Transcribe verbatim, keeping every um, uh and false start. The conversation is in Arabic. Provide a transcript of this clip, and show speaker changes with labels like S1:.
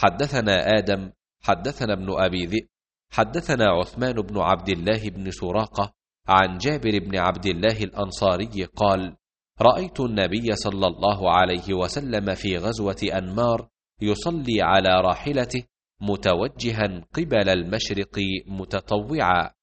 S1: حدثنا آدم حدثنا ابن أبي ذئب حدثنا عثمان بن عبد الله بن سراقة عن جابر بن عبد الله الأنصاري قال: رأيت النبي صلى الله عليه وسلم في غزوة أنمار يصلي على راحلته متوجها قبل المشرق متطوعا.